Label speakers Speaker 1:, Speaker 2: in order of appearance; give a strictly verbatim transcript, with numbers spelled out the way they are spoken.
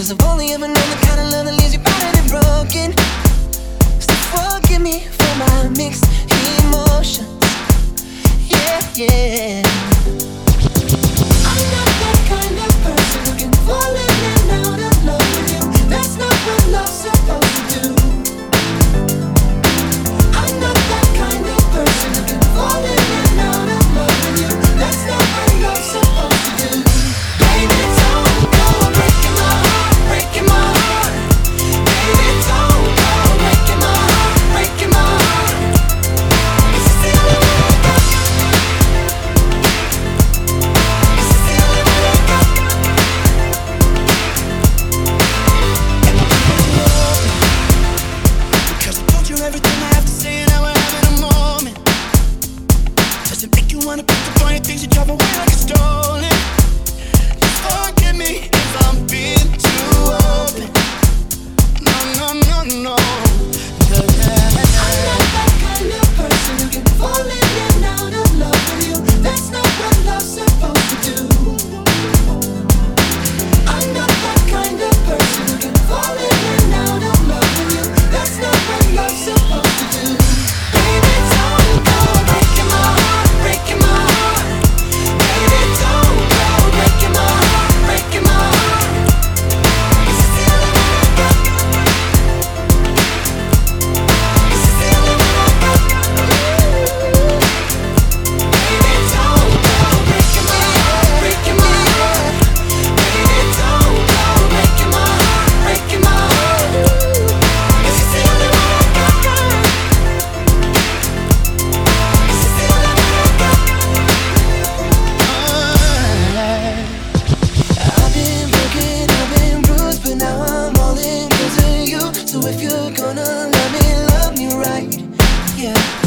Speaker 1: Cause I've only ever known the kind of love that leaves you battered and broken. So forgive me for my mixed emotions. Yeah, yeah. I'm not that kind of person who can fall in and out of love with you. That's not what love's supposed to do. I'm not that kind of person who can fall in and out of love with you. That's not what love's supposed to do. Baby, don't go breaking my heart, breaking my heart. Baby, don't go breaking my heart, breaking my heart. It's the only way I got. It's the only way I got. Cause I told you everything I have to say and now we're having a moment. Does it make you wanna pick up all your things and drive away like it's stolen? Just forgive me if I'm being too open. No, no, no, no. I'm not that kind of person who can fall in and out of love with you. That's not what love's supposed to do. I'm not that kind of person who can fall in and out of love with you. That's not what love's supposed to do. Baby, don't go breaking my heart, breaking my heart. Baby, don't go breaking my heart, breaking my heart. It's the only way I got. It's the only way I got. Baby, don't go breaking my heart, breaking my heart. Baby, don't go breaking my heart, breaking my heart. It's the only way I got. It's the only way I got. I've been broken, I've been bruised, but now I'm all in 'cause of you. So if you're gonna love me, love me right, yeah.